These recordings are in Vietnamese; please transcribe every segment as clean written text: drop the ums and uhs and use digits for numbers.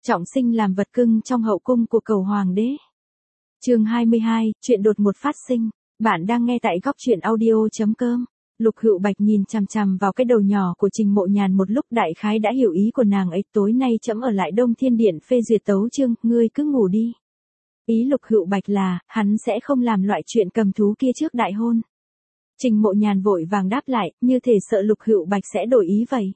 Trọng sinh làm vật cưng trong hậu cung của cầu hoàng đế. Chương 22, chuyện đột ngột phát sinh. Bạn đang nghe tại góc truyện audio.com. Lục Hựu Bạch nhìn chằm chằm vào cái đầu nhỏ của Trình Mộ Nhàn một lúc, đại khái đã hiểu ý của nàng ấy. Tối nay trẫm ở lại Đông Thiên Điện phê duyệt tấu chương, ngươi cứ ngủ đi. Ý Lục Hựu Bạch là, hắn sẽ không làm loại chuyện cầm thú kia trước đại hôn. Trình Mộ Nhàn vội vàng đáp lại, như thể sợ Lục Hựu Bạch sẽ đổi ý vậy.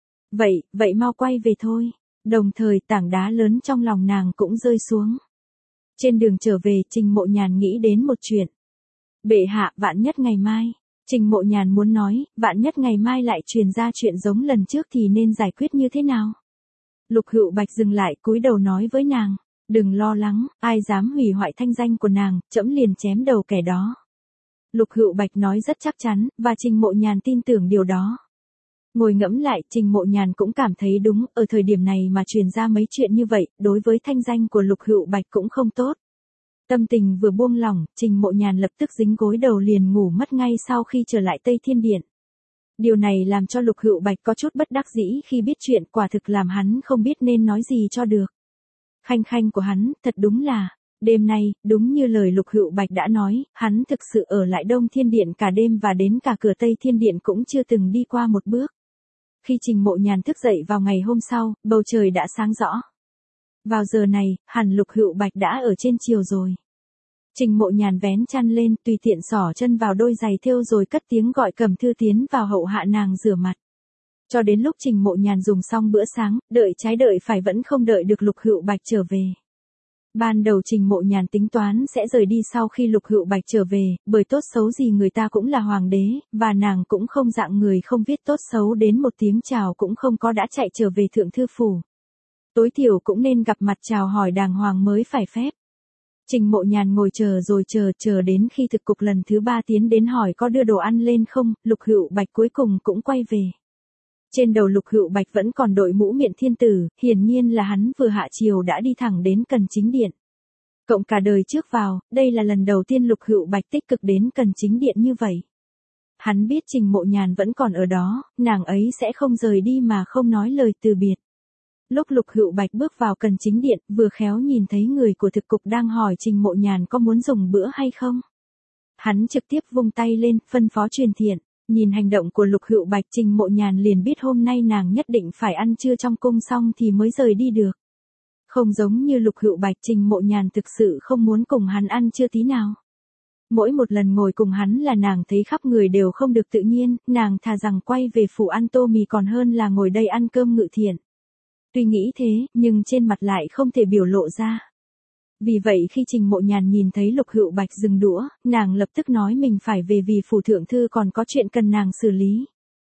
Vậy mau quay về thôi. Đồng thời tảng đá lớn trong lòng nàng cũng rơi xuống. Trên đường trở về, Trình Mộ Nhàn nghĩ đến một chuyện. Bệ hạ, vạn nhất ngày mai. Trình Mộ Nhàn muốn nói, vạn nhất ngày mai lại truyền ra chuyện giống lần trước thì nên giải quyết như thế nào? Lục Hựu Bạch dừng lại, cúi đầu nói với nàng, đừng lo lắng, ai dám hủy hoại thanh danh của nàng, trẫm liền chém đầu kẻ đó. Lục Hựu Bạch nói rất chắc chắn, và Trình Mộ Nhàn tin tưởng điều đó. Ngồi ngẫm lại, Trình Mộ Nhàn cũng cảm thấy đúng, ở thời điểm này mà truyền ra mấy chuyện như vậy, đối với thanh danh của Lục Hựu Bạch cũng không tốt. Tâm tình vừa buông lỏng, Trình Mộ Nhàn lập tức dính gối đầu liền ngủ mất ngay sau khi trở lại Tây Thiên Điện. Điều này làm cho Lục Hựu Bạch có chút bất đắc dĩ khi biết chuyện, quả thực làm hắn không biết nên nói gì cho được. Khanh của hắn, thật đúng là, đêm nay, đúng như lời Lục Hựu Bạch đã nói, hắn thực sự ở lại Đông Thiên Điện cả đêm và đến cả cửa Tây Thiên Điện cũng chưa từng đi qua một bước. Khi Trình Mộ Nhàn thức dậy vào ngày hôm sau, bầu trời đã sáng rõ. Vào giờ này, hẳn Lục Hựu Bạch đã ở trên chiều rồi. Trình Mộ Nhàn vén chăn lên, tùy tiện xỏ chân vào đôi giày thêu rồi cất tiếng gọi Cẩm Thư tiến vào hậu hạ nàng rửa mặt. Cho đến lúc Trình Mộ Nhàn dùng xong bữa sáng, đợi trái đợi phải vẫn không đợi được Lục Hựu Bạch trở về. Ban đầu Trình Mộ Nhàn tính toán sẽ rời đi sau khi Lục Hựu Bạch trở về, bởi tốt xấu gì người ta cũng là hoàng đế, và nàng cũng không dạng người không viết tốt xấu, đến một tiếng chào cũng không có đã chạy trở về thượng thư phủ. Tối thiểu cũng nên gặp mặt chào hỏi đàng hoàng mới phải phép. Trình Mộ Nhàn ngồi chờ rồi chờ đến khi thực cục lần thứ 3 tiến đến hỏi có đưa đồ ăn lên không, Lục Hựu Bạch cuối cùng cũng quay về. Trên đầu Lục Hựu Bạch vẫn còn đội mũ miện thiên tử, hiển nhiên là hắn vừa hạ chiều đã đi thẳng đến Cần Chính Điện. Cộng cả đời trước vào, đây là lần đầu tiên Lục Hựu Bạch tích cực đến Cần Chính Điện như vậy. Hắn biết Trình Mộ Nhàn vẫn còn ở đó, nàng ấy sẽ không rời đi mà không nói lời từ biệt. Lúc Lục Hựu Bạch bước vào Cần Chính Điện, vừa khéo nhìn thấy người của thực cục đang hỏi Trình Mộ Nhàn có muốn dùng bữa hay không. Hắn trực tiếp vung tay lên, phân phó truyền thiện. Nhìn hành động của Lục Hựu Bạch, Trình Mộ Nhàn liền biết hôm nay nàng nhất định phải ăn trưa trong cung xong thì mới rời đi được. Không giống như Lục Hựu Bạch, Trình Mộ Nhàn thực sự không muốn cùng hắn ăn trưa tí nào. Mỗi một lần ngồi cùng hắn là nàng thấy khắp người đều không được tự nhiên, nàng thà rằng quay về phủ ăn tô mì còn hơn là ngồi đây ăn cơm ngự thiện. Tuy nghĩ thế, nhưng trên mặt lại không thể biểu lộ ra. Vì vậy khi Trình Mộ Nhàn nhìn thấy Lục Hựu Bạch dừng đũa, nàng lập tức nói mình phải về vì phủ thượng thư còn có chuyện cần nàng xử lý.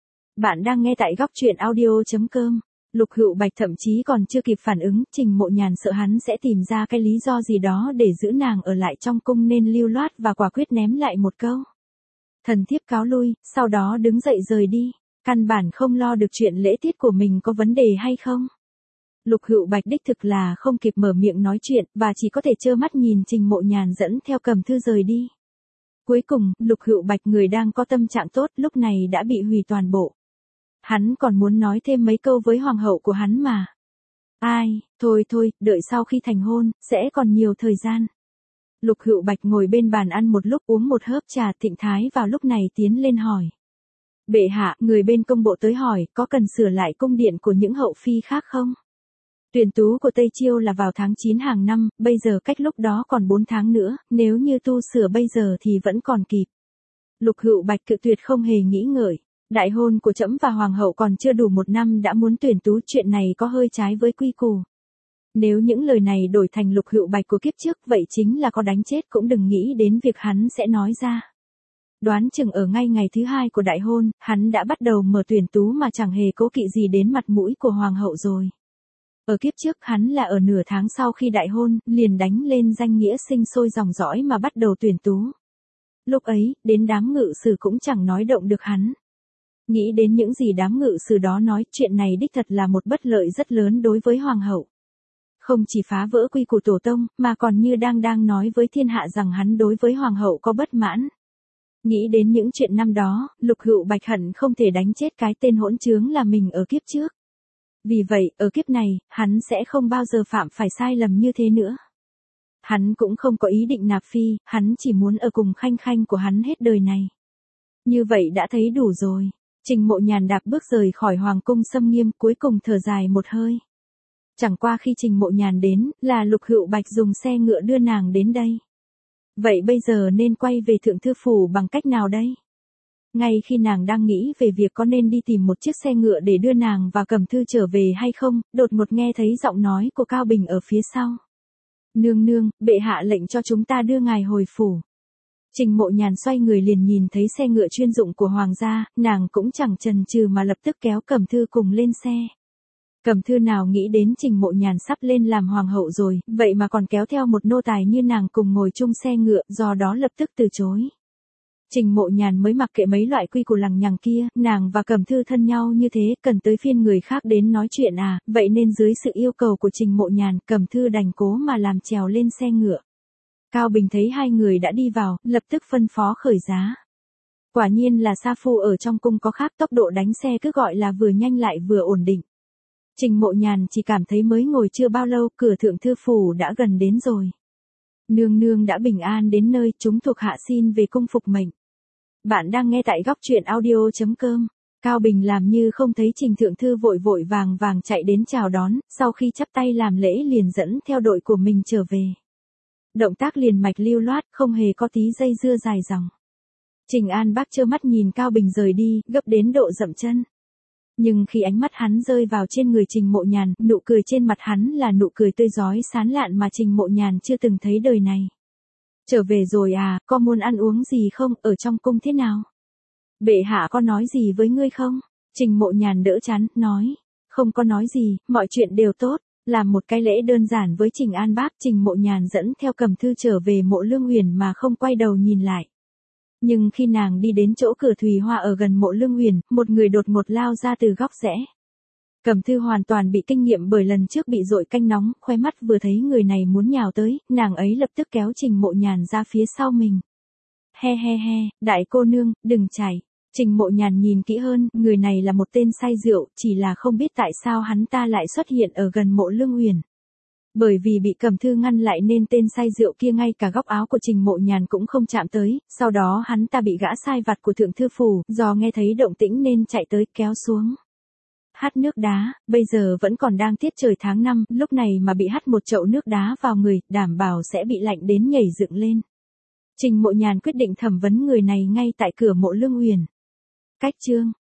Bạn đang nghe tại góc truyện audio.com. Lục Hựu Bạch thậm chí còn chưa kịp phản ứng, Trình Mộ Nhàn sợ hắn sẽ tìm ra cái lý do gì đó để giữ nàng ở lại trong cung nên lưu loát và quả quyết ném lại một câu. Thần thiếp cáo lui, sau đó đứng dậy rời đi. Căn bản không lo được chuyện lễ tiết của mình có vấn đề hay không. Lục Hựu Bạch đích thực là không kịp mở miệng nói chuyện, và chỉ có thể trơ mắt nhìn Trình Mộ Nhàn dẫn theo Cẩm Thư rời đi. Cuối cùng, Lục Hựu Bạch người đang có tâm trạng tốt lúc này đã bị hủy toàn bộ. Hắn còn muốn nói thêm mấy câu với hoàng hậu của hắn mà. Ai, thôi, đợi sau khi thành hôn, sẽ còn nhiều thời gian. Lục Hựu Bạch ngồi bên bàn ăn một lúc uống một hớp trà. Thịnh Thái vào lúc này tiến lên hỏi. Bệ hạ, người bên công bộ tới hỏi, có cần sửa lại cung điện của những hậu phi khác không? Tuyển tú của Tây Chiêu là vào tháng 9 hàng năm, bây giờ cách lúc đó còn 4 tháng nữa, nếu như tu sửa bây giờ thì vẫn còn kịp. Lục Hựu Bạch cự tuyệt không hề nghĩ ngợi. Đại hôn của trẫm và hoàng hậu còn chưa đủ 1 năm đã muốn tuyển tú, chuyện này có hơi trái với quy củ. Nếu những lời này đổi thành Lục Hựu Bạch của kiếp trước, vậy chính là có đánh chết cũng đừng nghĩ đến việc hắn sẽ nói ra. Đoán chừng ở ngay ngày thứ 2 của đại hôn, hắn đã bắt đầu mở tuyển tú mà chẳng hề cố kỵ gì đến mặt mũi của hoàng hậu rồi. Ở kiếp trước hắn là ở nửa tháng sau khi đại hôn, liền đánh lên danh nghĩa sinh sôi dòng dõi mà bắt đầu tuyển tú. Lúc ấy, đến đám ngự sử cũng chẳng nói động được hắn. Nghĩ đến những gì đám ngự sử đó nói, chuyện này đích thật là một bất lợi rất lớn đối với hoàng hậu. Không chỉ phá vỡ quy củ tổ tông, mà còn như đang nói với thiên hạ rằng hắn đối với hoàng hậu có bất mãn. Nghĩ đến những chuyện năm đó, Lục Hựu Bạch hận không thể đánh chết cái tên hỗn trướng là mình ở kiếp trước. Vì vậy, ở kiếp này, hắn sẽ không bao giờ phạm phải sai lầm như thế nữa. Hắn cũng không có ý định nạp phi, hắn chỉ muốn ở cùng Khanh Khanh của hắn hết đời này. Như vậy đã thấy đủ rồi. Trình Mộ Nhàn đạp bước rời khỏi hoàng cung xâm nghiêm, cuối cùng thở dài một hơi. Chẳng qua khi Trình Mộ Nhàn đến, là Lục Hựu Bạch dùng xe ngựa đưa nàng đến đây. Vậy bây giờ nên quay về Thượng Thư Phủ bằng cách nào đây? Ngay khi nàng đang nghĩ về việc có nên đi tìm một chiếc xe ngựa để đưa nàng và Cẩm Thư trở về hay không, đột ngột nghe thấy giọng nói của Cao Bình ở phía sau. Nương nương, bệ hạ lệnh cho chúng ta đưa ngài hồi phủ. Trình Mộ Nhàn xoay người liền nhìn thấy xe ngựa chuyên dụng của hoàng gia, nàng cũng chẳng chần chừ mà lập tức kéo Cẩm Thư cùng lên xe. Cẩm Thư nào nghĩ đến Trình Mộ Nhàn sắp lên làm hoàng hậu rồi, vậy mà còn kéo theo một nô tài như nàng cùng ngồi chung xe ngựa, do đó lập tức từ chối. Trình Mộ Nhàn mới mặc kệ mấy loại quy củ lằng nhằng kia, nàng và Cẩm Thư thân nhau như thế, cần tới phiên người khác đến nói chuyện à, vậy nên dưới sự yêu cầu của Trình Mộ Nhàn, Cẩm Thư đành cố mà làm trèo lên xe ngựa. Cao Bình thấy hai người đã đi vào, lập tức phân phó khởi giá. Quả nhiên là sa phu ở trong cung có khác, tốc độ đánh xe cứ gọi là vừa nhanh lại vừa ổn định. Trình Mộ Nhàn chỉ cảm thấy mới ngồi chưa bao lâu, cửa Thượng Thư Phủ đã gần đến rồi. Nương nương đã bình an đến nơi, chúng thuộc hạ xin về cung phục mệnh. Bạn đang nghe tại góc truyện audio.com. Cao Bình làm như không thấy Trình Thượng Thư vội vội vàng vàng chạy đến chào đón, sau khi chắp tay làm lễ liền dẫn theo đội của mình trở về. Động tác liền mạch lưu loát, không hề có tí dây dưa dài dòng. Trình An Bác trơ mắt nhìn Cao Bình rời đi, gấp đến độ dậm chân. Nhưng khi ánh mắt hắn rơi vào trên người Trình Mộ Nhàn, nụ cười trên mặt hắn là nụ cười tươi rói sán lạn mà Trình Mộ Nhàn chưa từng thấy đời này. Trở về rồi à, có muốn ăn uống gì không, ở trong cung thế nào? Bệ hạ có nói gì với ngươi không? Trình Mộ Nhàn đỡ chán, nói. Không có nói gì, mọi chuyện đều tốt. Làm một cái lễ đơn giản với Trình An Bác, Trình Mộ Nhàn dẫn theo Cẩm Thư trở về Mộ Lương Uyển mà không quay đầu nhìn lại. Nhưng khi nàng đi đến chỗ cửa thùy hoa ở gần Mộ Lương Uyển, một người đột ngột lao ra từ góc rẽ. Cẩm Thư hoàn toàn bị kinh nghiệm bởi lần trước bị dội canh nóng, khoe mắt vừa thấy người này muốn nhào tới, nàng ấy lập tức kéo Trình Mộ Nhàn ra phía sau mình. He he he, đại cô nương, đừng chạy. Trình Mộ Nhàn nhìn kỹ hơn, người này là một tên say rượu, chỉ là không biết tại sao hắn ta lại xuất hiện ở gần Mộ Lương Uyển. Bởi vì bị Cẩm Thư ngăn lại nên tên say rượu kia ngay cả góc áo của Trình Mộ Nhàn cũng không chạm tới, sau đó hắn ta bị gã sai vặt của Thượng Thư Phủ, do nghe thấy động tĩnh nên chạy tới kéo xuống. Hắt nước đá, bây giờ vẫn còn đang tiết trời tháng 5, lúc này mà bị hắt một chậu nước đá vào người, đảm bảo sẽ bị lạnh đến nhảy dựng lên. Trình Mộ Nhàn quyết định thẩm vấn người này ngay tại cửa Mộ Lương Uyển. Cách chương